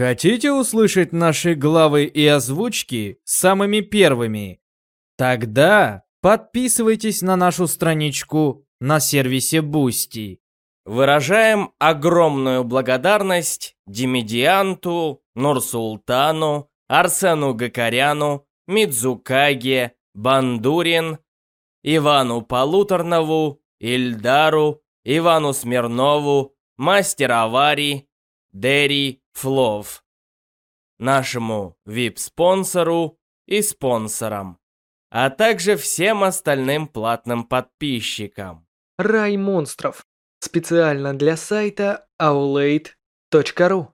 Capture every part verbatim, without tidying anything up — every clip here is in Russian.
Хотите услышать наши главы и озвучки самыми первыми? Тогда подписывайтесь на нашу страничку на сервисе Boosty. Выражаем огромную благодарность Димедианту, Нурсултану, Арсену Гакаряну, Мидзукаге, Бандурин, Ивану Полуторнову, Ильдару, Ивану Смирнову, Мастер Аварий, Дерри Флов, нашему ви ай пи-спонсору и спонсорам, а также всем остальным платным подписчикам. Рай монстров. Специально для сайта аулейт точка ру.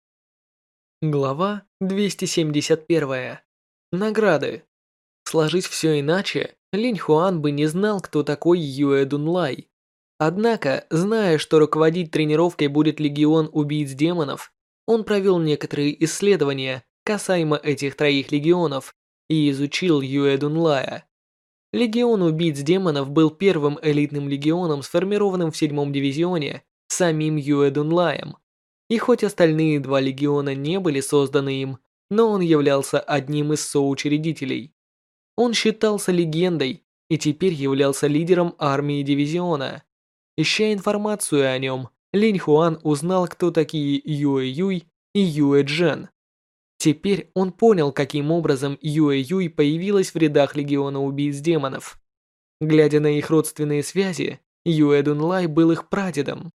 Глава двести семьдесят один. Награды. Сложить все иначе, Линь Хуан бы не знал, кто такой Юэ Дунлай. Однако, зная, что руководить тренировкой будет легион убийц демонов, он провел некоторые исследования касаемо этих троих легионов и изучил Юэ Дунлая. Легион убийц демонов был первым элитным легионом, сформированным в седьмом дивизионе самим Юэ Дунлаем. И хоть остальные два легиона не были созданы им, но он являлся одним из соучредителей. Он считался легендой и теперь являлся лидером армии дивизиона. Ища информацию о нем, Линь Хуан узнал, кто такие Юэ Юй и Юэ Джен. Теперь он понял, каким образом Юэ Юй появилась в рядах легиона убийц демонов. Глядя на их родственные связи, Юэ Дунлай был их прадедом.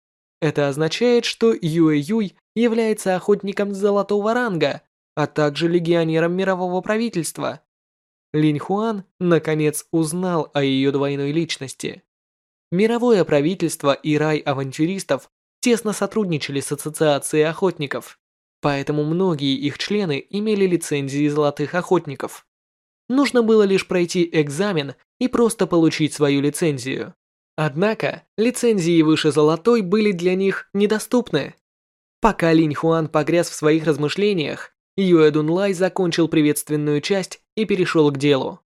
Это означает, что Юэ Юй является охотником золотого ранга, а также легионером мирового правительства. Линь Хуан, наконец, узнал о ее двойной личности. Мировое правительство и рай авантюристов тесно сотрудничали с Ассоциацией охотников, поэтому многие их члены имели лицензии золотых охотников. Нужно было лишь пройти экзамен и просто получить свою лицензию. Однако, лицензии выше золотой были для них недоступны. Пока Линь Хуан погряз в своих размышлениях, Юэ Дунлай закончил приветственную часть и перешел к делу.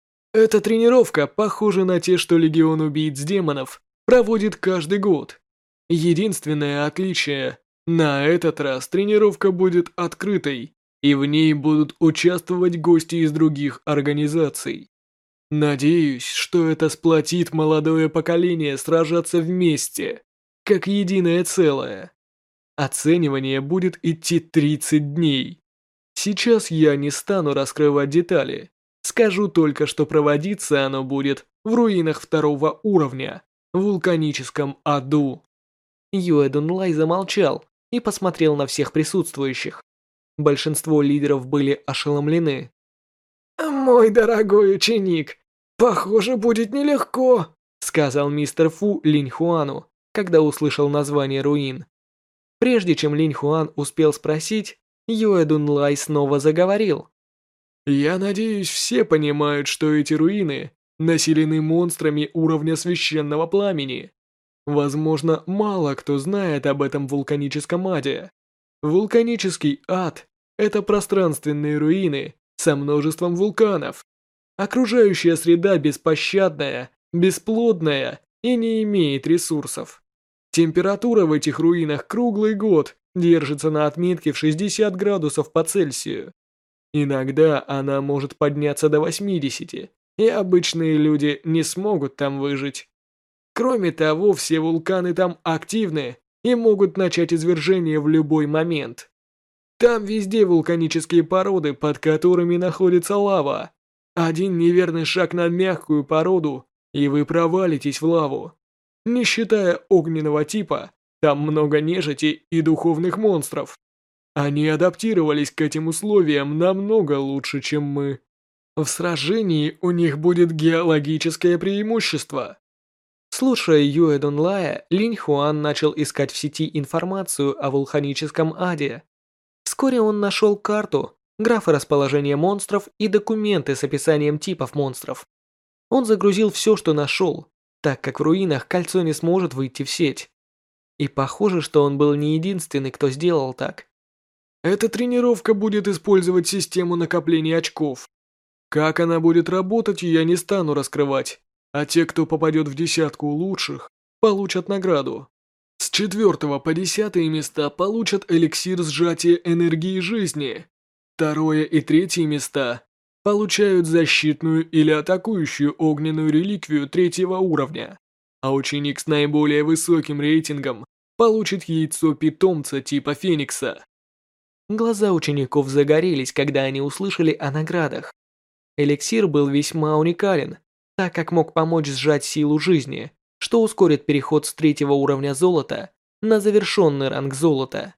Эта тренировка похожа на те, что Легион убийц демонов проводит каждый год. Единственное отличие – на этот раз тренировка будет открытой, и в ней будут участвовать гости из других организаций. Надеюсь, что это сплотит молодое поколение сражаться вместе, как единое целое. Оценивание будет идти тридцать дней. Сейчас я не стану раскрывать детали. Скажу только, что проводиться оно будет в руинах второго уровня, в вулканическом аду. Юэ Дунлай замолчал и посмотрел на всех присутствующих. Большинство лидеров были ошеломлены. «Мой дорогой ученик, похоже, будет нелегко», сказал мистер Фу Линь Хуану, когда услышал название руин. Прежде чем Линь Хуан успел спросить, Юэ Дунлай снова заговорил. «Я надеюсь, все понимают, что эти руины населены монстрами уровня священного пламени. Возможно, мало кто знает об этом вулканическом аде. Вулканический ад – это пространственные руины со множеством вулканов. Окружающая среда беспощадная, бесплодная и не имеет ресурсов. Температура в этих руинах круглый год держится на отметке в шестьдесят градусов по Цельсию. Иногда она может подняться до восьмидесяти, и обычные люди не смогут там выжить. Кроме того, все вулканы там активны и могут начать извержение в любой момент. Там везде вулканические породы, под которыми находится лава. Один неверный шаг на мягкую породу, и вы провалитесь в лаву. Не считая огненного типа, там много нежити и духовных монстров. Они адаптировались к этим условиям намного лучше, чем мы. В сражении у них будет геологическое преимущество. Слушая Юэ Дунлая, Линь Хуан начал искать в сети информацию о вулканическом аде. Вскоре он нашел карту, графы расположения монстров и документы с описанием типов монстров. Он загрузил все, что нашел, так как в руинах кольцо не сможет выйти в сеть. И похоже, что он был не единственный, кто сделал так. Эта тренировка будет использовать систему накопления очков. Как она будет работать, я не стану раскрывать, а те, кто попадет в десятку лучших, получат награду. С четвёртого по десятые места получат эликсир сжатия энергии жизни. Второе и третье места получают защитную или атакующую огненную реликвию третьего уровня. А ученик с наиболее высоким рейтингом получит яйцо питомца типа Феникса. Глаза учеников загорелись, когда они услышали о наградах. Эликсир был весьма уникален, так как мог помочь сжать силу жизни, что ускорит переход с третьего уровня золота на завершенный ранг золота.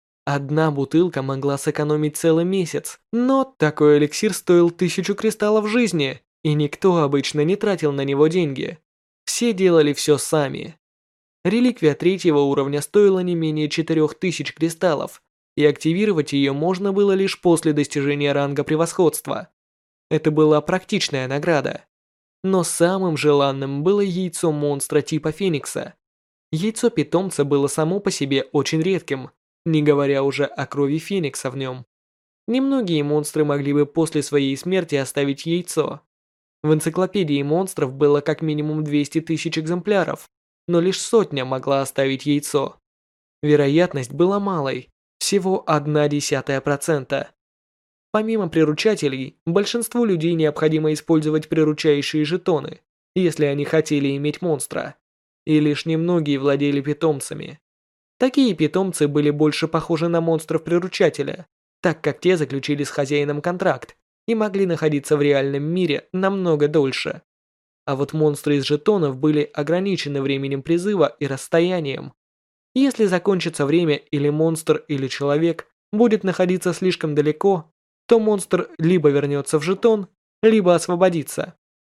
Одна бутылка могла сэкономить целый месяц, но такой эликсир стоил тысячу кристаллов жизни, и никто обычно не тратил на него деньги. Все делали все сами. Реликвия третьего уровня стоила не менее четырёх тысяч кристаллов, и активировать ее можно было лишь после достижения ранга превосходства. Это была практичная награда. Но самым желанным было яйцо монстра типа Феникса. Яйцо питомца было само по себе очень редким, не говоря уже о крови Феникса в нем. Немногие монстры могли бы после своей смерти оставить яйцо. В энциклопедии монстров было как минимум двести тысяч экземпляров, но лишь сотня могла оставить яйцо. Вероятность была малой, всего одна десятая процента. Помимо приручателей, большинству людей необходимо использовать приручающие жетоны, если они хотели иметь монстра, и лишь немногие владели питомцами. Такие питомцы были больше похожи на монстров-приручателя, так как те заключили с хозяином контракт и могли находиться в реальном мире намного дольше. А вот монстры из жетонов были ограничены временем призыва и расстоянием. Если закончится время или монстр, или человек будет находиться слишком далеко, то монстр либо вернется в жетон, либо освободится.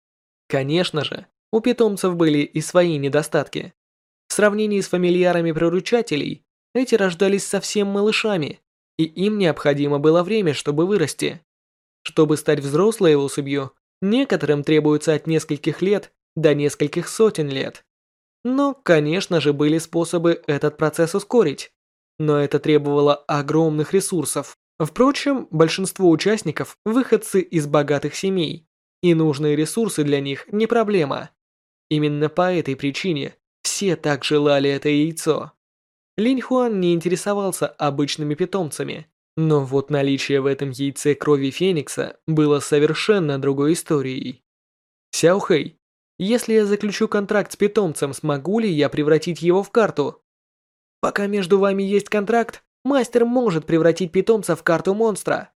Конечно же, у питомцев были и свои недостатки. В сравнении с фамильярами приручателей, эти рождались совсем малышами, и им необходимо было время, чтобы вырасти. Чтобы стать взрослой особью, некоторым требуется от нескольких лет до нескольких сотен лет. Но, конечно же, были способы этот процесс ускорить, но это требовало огромных ресурсов. Впрочем, большинство участников – выходцы из богатых семей, и нужные ресурсы для них не проблема. Именно по этой причине все так желали это яйцо. Линь Хуан не интересовался обычными питомцами, но вот наличие в этом яйце крови Феникса было совершенно другой историей. Сяо Хэй, если я заключу контракт с питомцем, смогу ли я превратить его в карту? Пока между вами есть контракт, мастер может превратить питомца в карту монстра.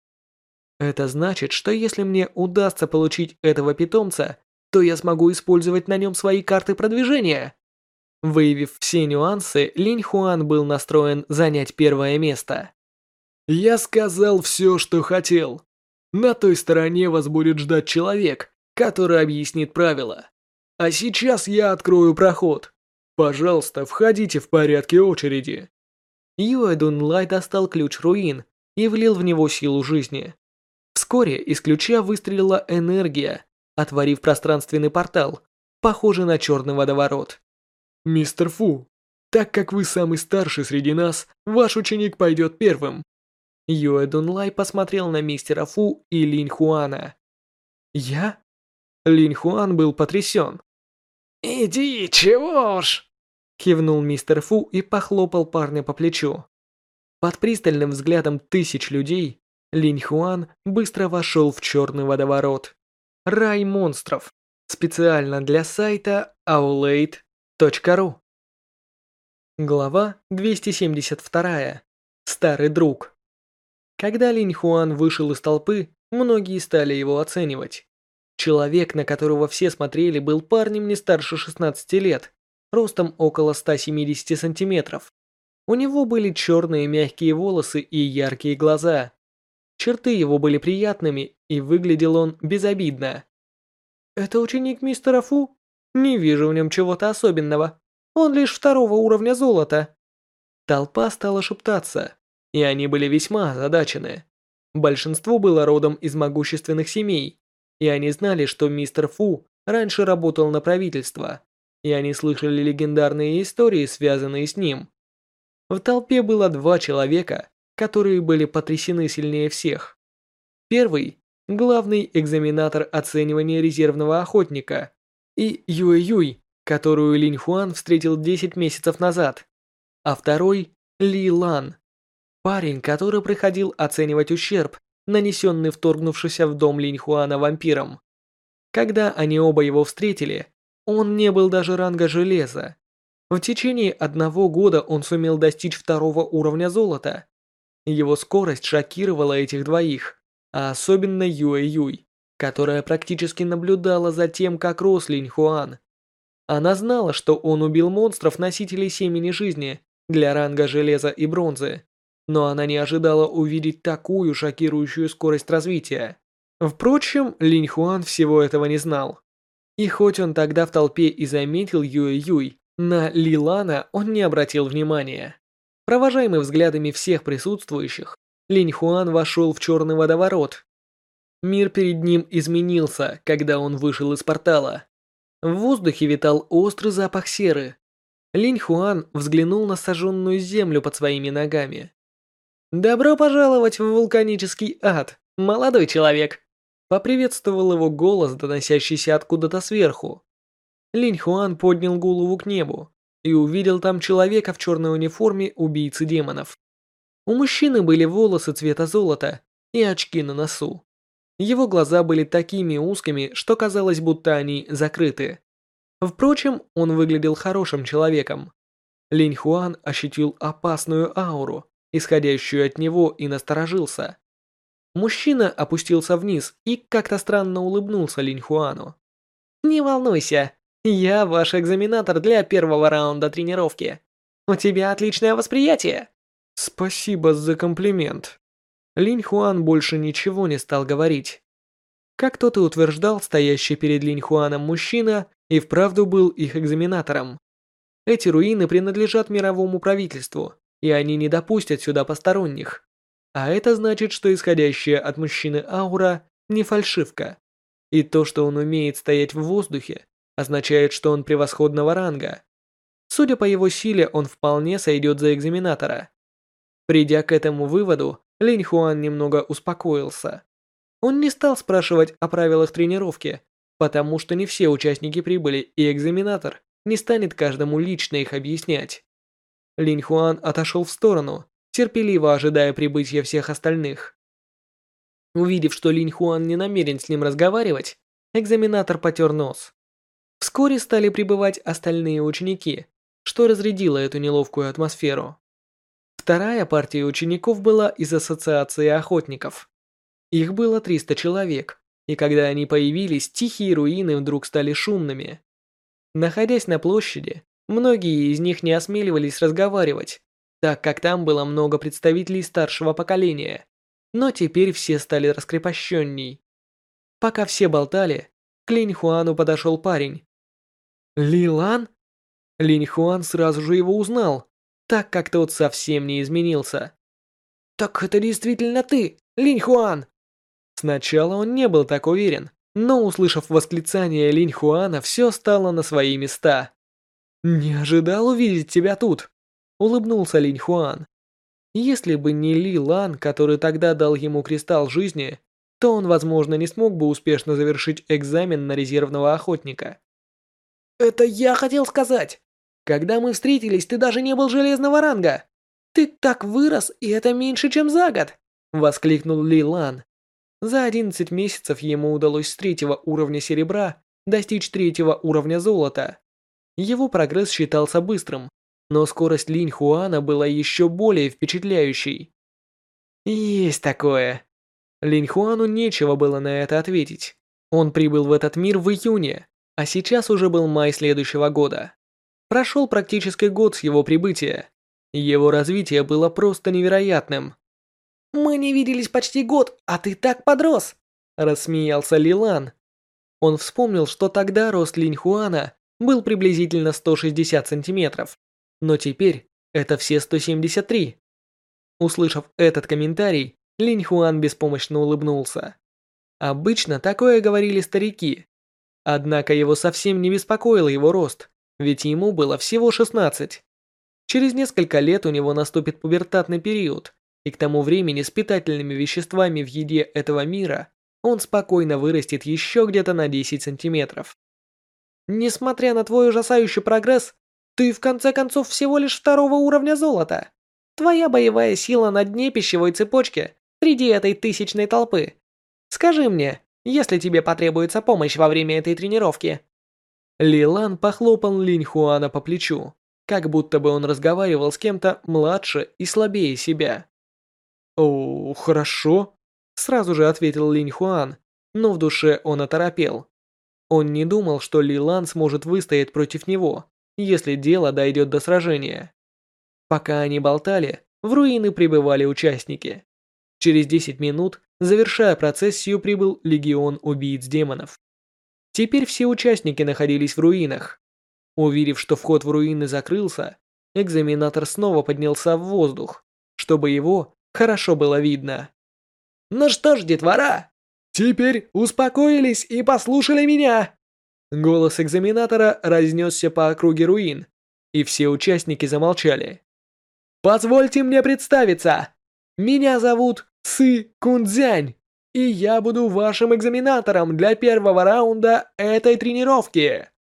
Это значит, что если мне удастся получить этого питомца, то я смогу использовать на нем свои карты продвижения. Выявив все нюансы, Линь Хуан был настроен занять первое место. Я сказал все, что хотел. На той стороне вас будет ждать человек, который объяснит правила. А сейчас я открою проход. Пожалуйста, входите в порядке очереди. Юэ Дунлай достал ключ руин и влил в него силу жизни. Вскоре из ключа выстрелила энергия, отворив пространственный портал, похожий на черный водоворот. Мистер Фу, так как вы самый старший среди нас, ваш ученик пойдет первым. Юэ Дунлай посмотрел на мистера Фу и Линь Хуана. Я? Линь Хуан был потрясен. «Иди, чего ж?» Кивнул мистер Фу и похлопал парня по плечу. Под пристальным взглядом тысяч людей Линь Хуан быстро вошел в черный водоворот. Рай монстров. Специально для сайта аулейт точка ру. Глава двести семьдесят два. Старый друг. Когда Линь Хуан вышел из толпы, многие стали его оценивать. Человек, на которого все смотрели, был парнем не старше шестнадцати лет, ростом около ста семидесяти сантиметров. У него были черные мягкие волосы и яркие глаза. Черты его были приятными, и выглядел он безобидно. «Это ученик мистера Фу? Не вижу в нем чего-то особенного. Он лишь второго уровня золота». Толпа стала шептаться, и они были весьма озадачены. Большинство было родом из могущественных семей, и они знали, что мистер Фу раньше работал на правительство, и они слышали легендарные истории, связанные с ним. В толпе было два человека, которые были потрясены сильнее всех. Первый – главный экзаменатор оценивания резервного охотника, и Юэ Юй, которую Линь Хуан встретил десять месяцев назад. а второй – Ли Лан. Парень, который приходил оценивать ущерб, нанесенный вторгнувшимся в дом Линьхуана вампиром. Когда они оба его встретили, он не был даже ранга железа. В течение одного года он сумел достичь второго уровня золота. Его скорость шокировала этих двоих, а особенно Юэ Юй, которая практически наблюдала за тем, как рос Линьхуан. Она знала, что он убил монстров-носителей семени жизни для ранга железа и бронзы, но она не ожидала увидеть такую шокирующую скорость развития. Впрочем, Линьхуан всего этого не знал. И хоть он тогда в толпе и заметил Юэ Юй, на Ли Лана он не обратил внимания. Провожаемый взглядами всех присутствующих, Линьхуан вошел в черный водоворот. Мир перед ним изменился, когда он вышел из портала. В воздухе витал острый запах серы. Линьхуан взглянул на сожженную землю под своими ногами. «Добро пожаловать в вулканический ад, молодой человек!» Поприветствовал его голос, доносящийся откуда-то сверху. Линьхуан поднял голову к небу и увидел там человека в черной униформе убийцы демонов. У мужчины были волосы цвета золота и очки на носу. Его глаза были такими узкими, что казалось, будто они закрыты. Впрочем, он выглядел хорошим человеком. Линьхуан ощутил опасную ауру, исходящую от него, и насторожился. Мужчина опустился вниз и как-то странно улыбнулся Линьхуану. «Не волнуйся, я ваш экзаменатор для первого раунда тренировки. У тебя отличное восприятие». Спасибо за комплимент. Линьхуан больше ничего не стал говорить. Как тот и утверждал, стоящий перед Линьхуаном мужчина и вправду был их экзаменатором. Эти руины принадлежат мировому правительству, и они не допустят сюда посторонних. А это значит, что исходящая от мужчины аура не фальшивка. И то, что он умеет стоять в воздухе, означает, что он превосходного ранга. Судя по его силе, он вполне сойдет за экзаменатора. Придя к этому выводу, Линьхуан немного успокоился. Он не стал спрашивать о правилах тренировки, потому что не все участники прибыли, и экзаменатор не станет каждому лично их объяснять. Линьхуан отошел в сторону, терпеливо ожидая прибытия всех остальных. Увидев, что Линьхуан не намерен с ним разговаривать, экзаменатор потер нос. Вскоре стали прибывать остальные ученики, что разрядило эту неловкую атмосферу. Вторая партия учеников была из Ассоциации охотников. Их было триста человек, и когда они появились, тихие руины вдруг стали шумными. Находясь на площади, многие из них не осмеливались разговаривать, так как там было много представителей старшего поколения, но теперь все стали раскрепощенней. Пока все болтали, к Линьхуану подошел парень. «Ли Лан?» Линьхуан сразу же его узнал, так как тот совсем не изменился. «Так это действительно ты, Линьхуан!» Сначала он не был так уверен, но, услышав восклицание Линьхуана, все стало на свои места. «Не ожидал увидеть тебя тут», — улыбнулся Линьхуан. Если бы не Ли Лан, который тогда дал ему кристалл жизни, то он, возможно, не смог бы успешно завершить экзамен на резервного охотника. «Это я хотел сказать! Когда мы встретились, ты даже не был железного ранга! Ты так вырос, и это меньше, чем за год!» — воскликнул Ли Лан. За одиннадцать месяцев ему удалось с третьего уровня серебра достичь третьего уровня золота. Его прогресс считался быстрым, но скорость Линьхуана была еще более впечатляющей. «Есть такое!» Линьхуану нечего было на это ответить. Он прибыл в этот мир в июне, а сейчас уже был май следующего года. Прошел практически год с его прибытия. Его развитие было просто невероятным. «Мы не виделись почти год, а ты так подрос!» – рассмеялся Ли Лан. Он вспомнил, что тогда рост Линьхуана был приблизительно сто шестьдесят сантиметров, но теперь это все сто семьдесят три. Услышав этот комментарий, Линьхуан беспомощно улыбнулся. Обычно такое говорили старики. Однако его совсем не беспокоил его рост, ведь ему было всего шестнадцать. Через несколько лет у него наступит пубертатный период, и к тому времени с питательными веществами в еде этого мира он спокойно вырастет еще где-то на десять сантиметров. Несмотря на твой ужасающий прогресс, Ты в конце концов всего лишь второго уровня золота. Твоя боевая сила на дне пищевой цепочки среди этой тысячной толпы. Скажи мне, если тебе потребуется помощь во время этой тренировки». Ли Лан похлопал Линь Хуана по плечу, как будто бы он разговаривал с кем-то младше и слабее себя. «О, хорошо», — сразу же ответил Линь Хуан, но в душе он оторопел. Он не думал, что Ли Лан сможет выстоять против него, если дело дойдет до сражения. Пока они болтали, в руины прибывали участники. Через десять минут, завершая процессию, прибыл легион убийц демонов. Теперь все участники находились в руинах. Увидев, что вход в руины закрылся, экзаменатор снова поднялся в воздух, чтобы его хорошо было видно. «Ну что ж, детвора, теперь успокоились и послушали меня!» Голос экзаменатора разнесся по округе руин, и все участники замолчали. «Позвольте мне представиться! Меня зовут Сы Кунцзянь, и я буду вашим экзаменатором для первого раунда этой тренировки!»